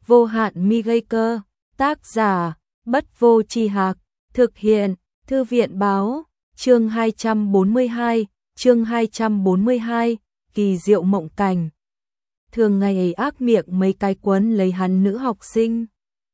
Vô hạn mi gây cơ. Tác giả Bất Vô Tri Hạc. Thực hiện Thư viện báo. Chương 242, kỳ diệu mộng cảnh. Thường ngày ấy ác miệng mấy cái quấn lấy hắn nữ học sinh.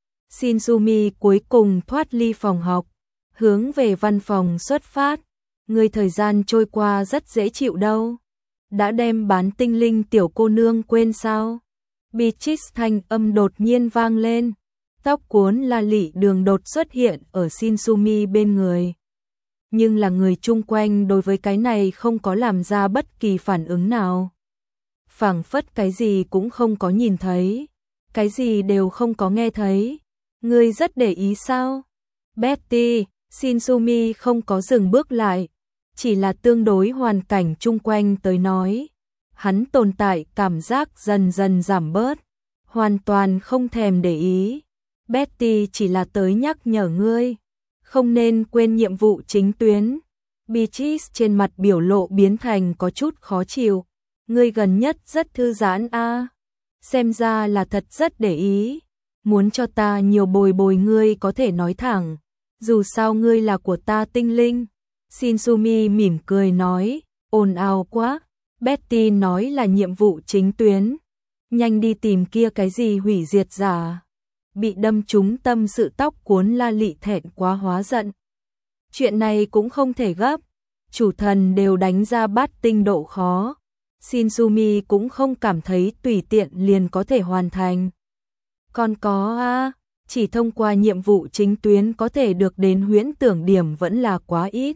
Shinsumi cuối cùng thoát ly phòng học, hướng về văn phòng xuất phát. Người thời gian trôi qua rất dễ chịu đâu. Đã đem bán tinh linh tiểu cô nương quên sao? Beatrice thanh âm đột nhiên vang lên. Tóc cuốn la lị đường đột xuất hiện ở Shinsumi bên người. Nhưng là người chung quanh đối với cái này không có làm ra bất kỳ phản ứng nào. Phảng phất cái gì cũng không có nhìn thấy, cái gì đều không có nghe thấy. Ngươi rất để ý sao? Betty, Shinsumi không có dừng bước lại, chỉ là tương đối hoàn cảnh chung quanh tới nói. Hắn tồn tại cảm giác dần dần giảm bớt, hoàn toàn không thèm để ý. Betty chỉ là tới nhắc nhở ngươi, không nên quên nhiệm vụ chính tuyến. Beatrice trên mặt biểu lộ biến thành có chút khó chịu. Ngươi gần nhất rất thư giãn a, xem ra là thật rất để ý. Muốn cho ta nhiều bồi bồi ngươi có thể nói thẳng, dù sao ngươi là của ta tinh linh. Shinsumi mỉm cười nói, ồn ào quá. Betty nói là nhiệm vụ chính tuyến. Nhanh đi tìm kia cái gì hủy diệt giả. Bị đâm trúng tâm sự tóc cuốn la lị thẹn quá hóa giận. Chuyện này cũng không thể gấp, chủ thần đều đánh ra bát tinh độ khó. Shinsumi cũng không cảm thấy tùy tiện liền có thể hoàn thành. Còn có chỉ thông qua nhiệm vụ chính tuyến có thể được đến huyễn tưởng điểm vẫn là quá ít.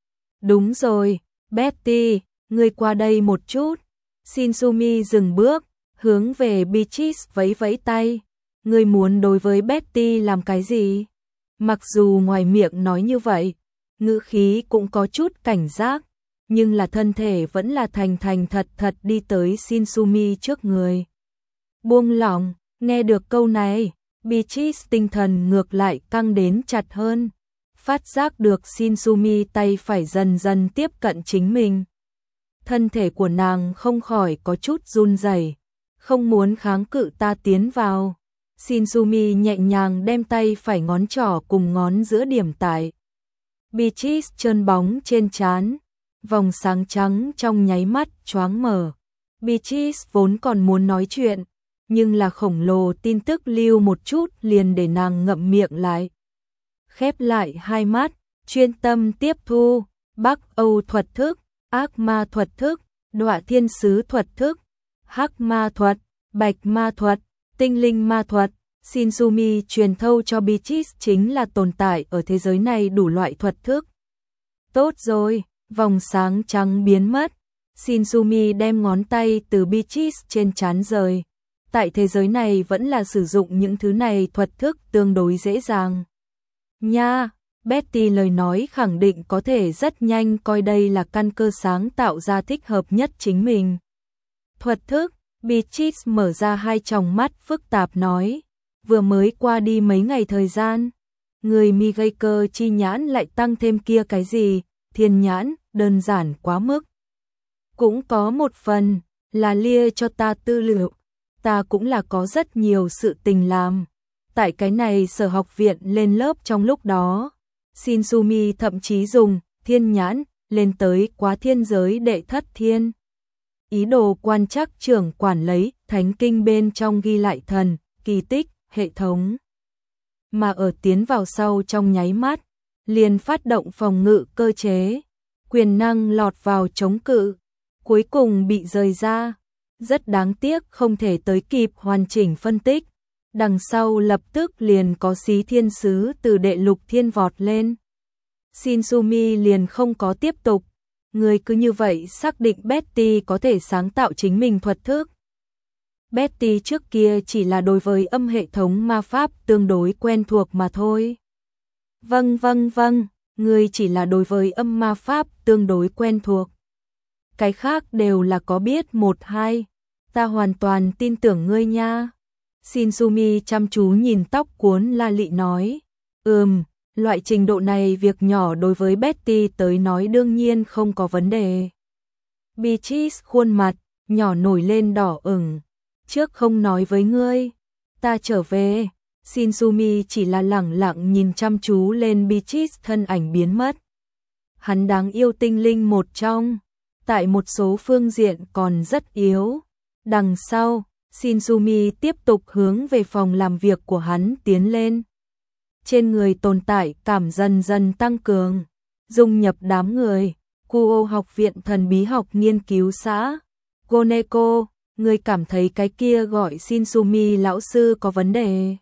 Đúng rồi, Betty, ngươi qua đây một chút. Shinsumi dừng bước, hướng về Beatrice vẫy vẫy tay. Ngươi muốn đối với Betty làm cái gì? Mặc dù ngoài miệng nói như vậy, ngữ khí cũng có chút cảnh giác, nhưng là thân thể vẫn là thành thành thật thật đi tới Shinsumi trước người. Buông lỏng, nghe được câu này, Beatrice tinh thần ngược lại căng đến chặt hơn, phát giác được Shinsumi tay phải dần dần tiếp cận chính mình. Thân thể của nàng không khỏi có chút run rẩy, không muốn kháng cự ta tiến vào. Shinsumi nhẹ nhàng đem tay phải ngón trỏ cùng ngón giữa điểm tại Beatrice trơn bóng trên trán, vòng sáng trắng trong nháy mắt choáng mở. Beatrice vốn còn muốn nói chuyện, nhưng là khổng lồ tin tức lưu một chút liền để nàng ngậm miệng lại. Khép lại hai mắt, chuyên tâm tiếp thu. Bắc Âu thuật thức, ác ma thuật thức, đọa thiên sứ thuật thức, hắc ma thuật, bạch ma thuật, tinh linh ma thuật. Shinsumi truyền thâu cho Beatrice chính là tồn tại ở thế giới này đủ loại thuật thức. Tốt rồi, vòng sáng trắng biến mất. Shinsumi đem ngón tay từ Beatrice trên trán rời. Tại thế giới này vẫn là sử dụng những thứ này thuật thức tương đối dễ dàng. Nha, Betty lời nói khẳng định có thể rất nhanh coi đây là căn cơ sáng tạo ra thích hợp nhất chính mình. Thuật thức, Beatrice mở ra hai tròng mắt phức tạp nói. Vừa mới qua đi mấy ngày thời gian, người mi gây cơ chi nhãn lại tăng thêm kia cái gì, thiên nhãn, đơn giản quá mức. Cũng có một phần là lia cho ta tư liệu, ta cũng là có rất nhiều sự tình làm. Tại cái này sở học viện lên lớp trong lúc đó, Shinsumi thậm chí dùng thiên nhãn lên tới quá thiên giới đệ thất thiên. Ý đồ quan trắc trưởng quản lấy thánh kinh bên trong ghi lại thần, kỳ tích, hệ thống. Mà ở tiến vào sau trong nháy mắt, liền phát động phòng ngự cơ chế, quyền năng lọt vào chống cự, cuối cùng bị rời ra. Rất đáng tiếc không thể tới kịp hoàn chỉnh phân tích. Đằng sau lập tức liền có xí thiên sứ từ đệ lục thiên vọt lên. Shinsumi liền không có tiếp tục. Người cứ như vậy xác định Betty có thể sáng tạo chính mình thuật thức. Betty trước kia chỉ là đối với âm hệ thống ma pháp tương đối quen thuộc mà thôi. Vâng, người chỉ là đối với âm ma pháp tương đối quen thuộc. Cái khác đều là có biết một hai. Ta hoàn toàn tin tưởng ngươi nha. Shinsumi chăm chú nhìn tóc cuốn la lị nói. Loại trình độ này việc nhỏ đối với Betty tới nói đương nhiên không có vấn đề. Beatrice khuôn mặt nhỏ nổi lên đỏ ửng. Trước không nói với ngươi, Ta trở về. Shinsumi chỉ là lẳng lặng nhìn chăm chú lên Beatrice, thân ảnh biến mất. Hắn đáng yêu tinh linh một trong, tại một số phương diện còn rất yếu. Đằng sau, Shinsumi tiếp tục hướng về phòng làm việc của hắn tiến lên. Trên người tồn tại cảm dần dần tăng cường, dung nhập đám người. Kuo học viện thần bí học nghiên cứu xã. Koneko, người cảm thấy cái kia gọi Shinsumi lão sư có vấn đề?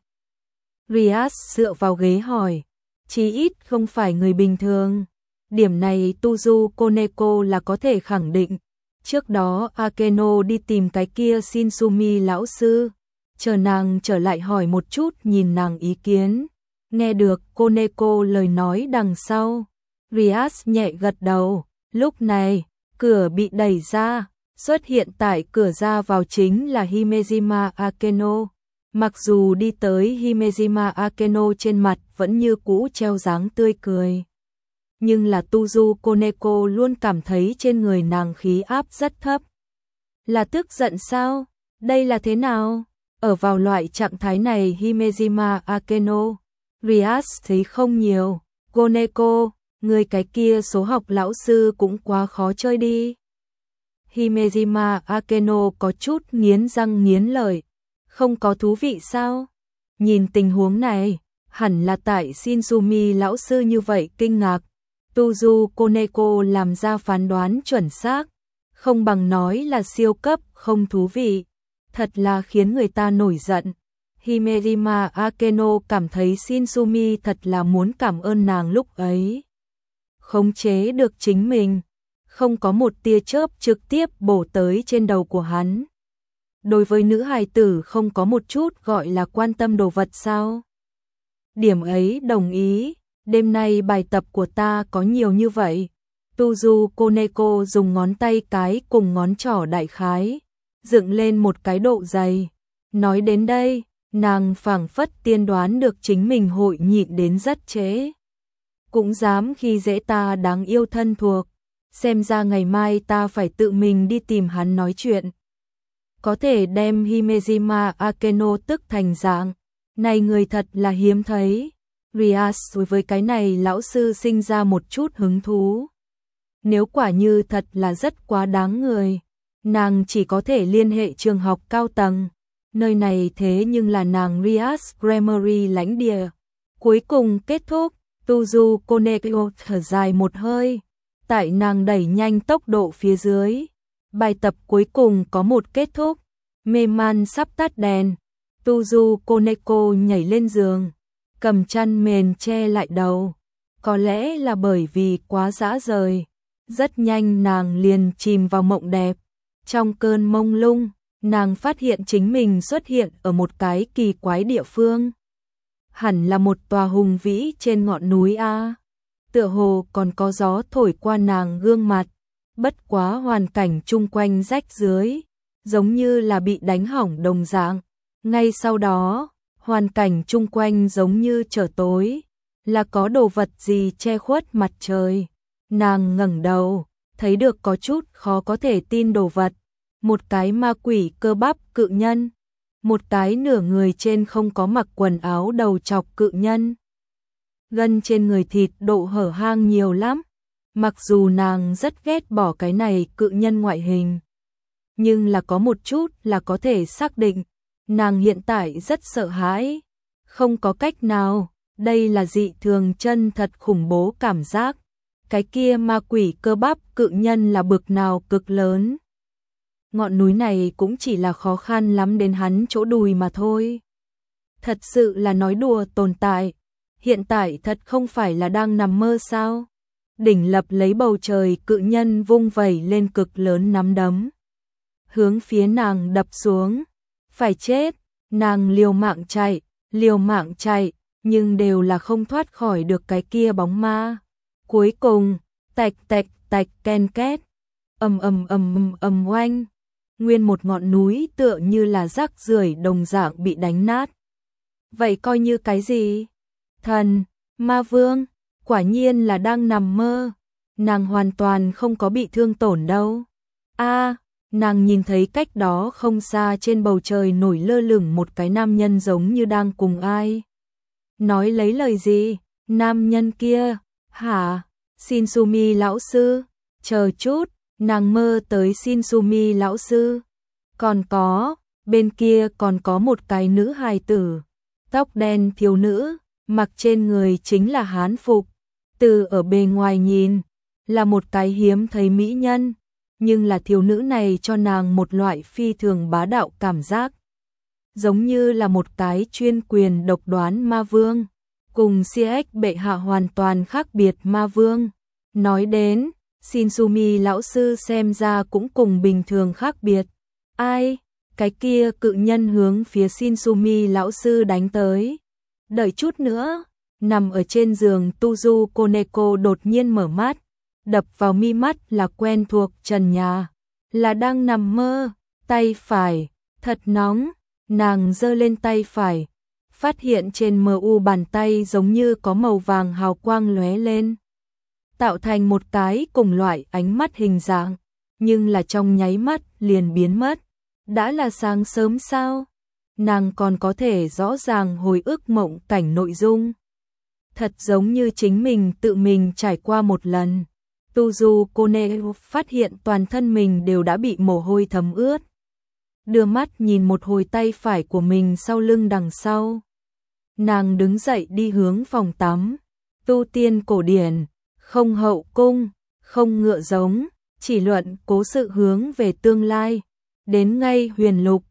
Rias dựa vào ghế hỏi. Chí ít không phải người bình thường. Điểm này Tuzu Koneko là có thể khẳng định. Trước đó Akeno đi tìm cái kia Shinsumi lão sư. Chờ nàng trở lại hỏi một chút, nhìn nàng ý kiến. Nghe được Koneko lời nói đằng sau, Rias nhẹ gật đầu. Lúc này, cửa bị đẩy ra. Xuất hiện tại cửa ra vào chính là Himejima Akeno. Mặc dù đi tới, Himejima Akeno trên mặt vẫn như cũ treo dáng tươi cười. Nhưng là Tuzu Koneko luôn cảm thấy trên người nàng khí áp rất thấp. Là tức giận sao? Đây là thế nào? Ở vào loại trạng thái này Himejima Akeno, Rias thấy không nhiều. Koneko, người cái kia số học lão sư cũng quá khó chơi đi. Himejima Akeno có chút nghiến răng nghiến lợi. Không có thú vị sao? Nhìn tình huống này, hẳn là tại Shinsumi lão sư như vậy kinh ngạc. Tuzu Koneko làm ra phán đoán chuẩn xác, không bằng nói là siêu cấp không thú vị. Thật là khiến người ta nổi giận. Himejima Akeno cảm thấy Shinsumi thật là muốn cảm ơn nàng lúc ấy. Khống chế được chính mình, không có một tia chớp trực tiếp bổ tới trên đầu của hắn. Đối với nữ hài tử không có một chút gọi là quan tâm đồ vật sao? Điểm ấy đồng ý, đêm nay bài tập của ta có nhiều như vậy. Tuzu Koneko dùng ngón tay cái cùng ngón trỏ đại khái, dựng lên một cái độ dày. Nói đến đây, nàng phảng phất tiên đoán được chính mình hội nhịn đến rất trễ. Cũng dám khi dễ ta đáng yêu thân thuộc, xem ra ngày mai ta phải tự mình đi tìm hắn nói chuyện. Có thể đem Himejima Akeno tức thành dạng, này người thật là hiếm thấy. Rias đối với cái này lão sư sinh ra một chút hứng thú. Nếu quả như thật là rất quá đáng người, nàng chỉ có thể liên hệ trường học cao tầng. Nơi này thế nhưng là nàng Rias Grammary lãnh địa. Cuối cùng kết thúc, Tuzu Koneko thở dài một hơi. Tại nàng đẩy nhanh tốc độ phía dưới, bài tập cuối cùng có một kết thúc. Mê man sắp tắt đèn, Tuzu Koneko nhảy lên giường, cầm chăn mền che lại đầu. Có lẽ là bởi vì quá dã rời, rất nhanh nàng liền chìm vào mộng đẹp. Trong cơn mông lung, nàng phát hiện chính mình xuất hiện ở một cái kỳ quái địa phương. Hẳn là một tòa hùng vĩ trên ngọn núi A. Tựa hồ còn có gió thổi qua nàng gương mặt. Bất quá hoàn cảnh chung quanh rách rưới, giống như là bị đánh hỏng đồng dạng. Ngay sau đó, hoàn cảnh chung quanh giống như trở tối, là có đồ vật gì che khuất mặt trời. Nàng ngẩng đầu, thấy được có chút khó có thể tin đồ vật. Một cái ma quỷ cơ bắp cự nhân, một cái nửa người trên không có mặc quần áo đầu chọc cự nhân. Gân trên người thịt độ hở hang nhiều lắm. Mặc dù nàng rất ghét bỏ cái này cự nhân ngoại hình, nhưng là có một chút là có thể xác định, nàng hiện tại rất sợ hãi. Không có cách nào, đây là dị thường chân thật khủng bố cảm giác. Cái kia ma quỷ cơ bắp cự nhân là bực nào cực lớn. Ngọn núi này cũng chỉ là khó khăn lắm đến hắn chỗ đùi mà thôi. Thật sự là nói đùa tồn tại. Hiện tại thật không phải là đang nằm mơ sao? Đỉnh lập lấy bầu trời, cự nhân vung vẩy lên cực lớn nắm đấm, hướng phía nàng đập xuống. Phải chết, nàng liều mạng chạy, nhưng đều là không thoát khỏi được cái kia bóng ma. Cuối cùng, tạch tạch tạch ken két, ầm oanh, nguyên một ngọn núi tựa như là rác rưởi đồng dạng bị đánh nát. Vậy coi như cái gì? Thần, ma vương, quả nhiên là đang nằm mơ. Nàng hoàn toàn không có bị thương tổn đâu. Nàng nhìn thấy cách đó không xa trên bầu trời nổi lơ lửng một cái nam nhân giống như đang cùng ai. Nói lấy lời gì? Nam nhân kia, hả? Shinsumi lão sư, chờ chút, nàng mơ tới Shinsumi lão sư. Còn có, bên kia còn có một cái nữ hài tử, tóc đen thiếu nữ, mặc trên người chính là hán phục. Từ ở bề ngoài nhìn, là một cái hiếm thấy mỹ nhân, nhưng là thiếu nữ này cho nàng một loại phi thường bá đạo cảm giác. Giống như là một cái chuyên quyền độc đoán ma vương, cùng CX bệ hạ hoàn toàn khác biệt ma vương. Nói đến, Shinsumi lão sư xem ra cũng cùng bình thường khác biệt. Ai? Cái kia cự nhân hướng phía Shinsumi lão sư đánh tới. Đợi chút nữa, nằm ở trên giường Tuzu Koneko đột nhiên mở mắt, đập vào mi mắt là quen thuộc trần nhà, là đang nằm mơ, tay phải, thật nóng, nàng giơ lên tay phải, phát hiện trên mu bàn tay giống như có màu vàng hào quang lóe lên, tạo thành một cái cùng loại ánh mắt hình dạng, nhưng là trong nháy mắt liền biến mất. Đã là sáng sớm sao? Nàng còn có thể rõ ràng hồi ức mộng cảnh nội dung. Thật giống như chính mình tự mình trải qua một lần. Tuzu Koneko phát hiện toàn thân mình đều đã bị mồ hôi thấm ướt. Đưa mắt nhìn một hồi tay phải của mình sau lưng đằng sau. Nàng đứng dậy đi hướng phòng tắm. Tu tiên cổ điển, không hậu cung, không ngựa giống, chỉ luận cố sự hướng về tương lai. Đến ngay huyền lục,